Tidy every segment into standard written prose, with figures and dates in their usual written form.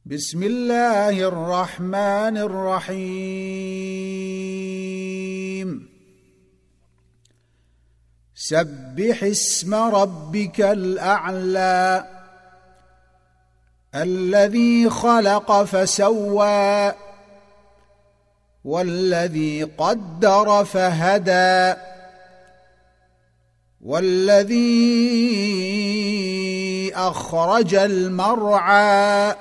بسم الله الرحمن الرحيم سبح اسم ربك الأعلى الذي خلق فسوى والذي قدر فهدى والذي أخرج المرعى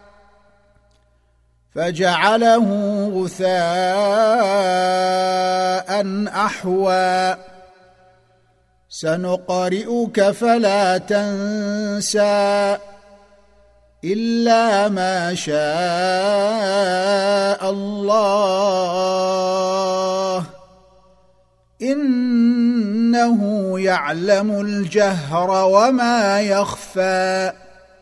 فجعله غثاء أحوى سنقرئك فلا تنسى إلا ما شاء الله إنه يعلم الجهر وما يخفى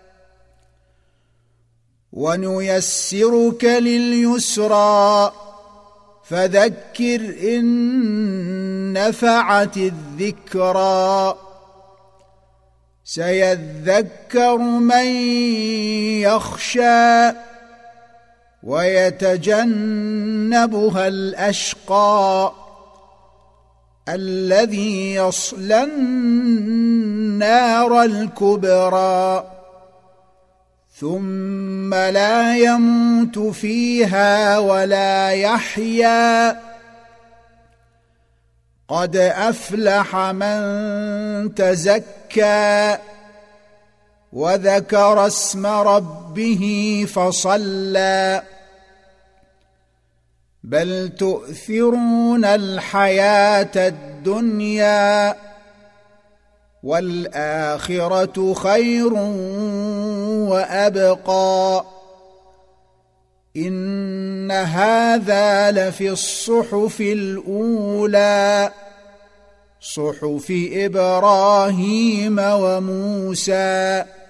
ونيسرك لليسرى فذكر إن نفعت الذكرى سيذكر من يخشى ويتجنبها الأشقى الذي يصلى النار الكبرى ثم لا يموت فيها ولا يحيا قد أفلح من تزكى وذكر اسم ربه فصلى بل تؤثرون الحياة الدنيا والآخرة خير وأبقى إن هذا لفي الصحف الأولى صحف إبراهيم وموسى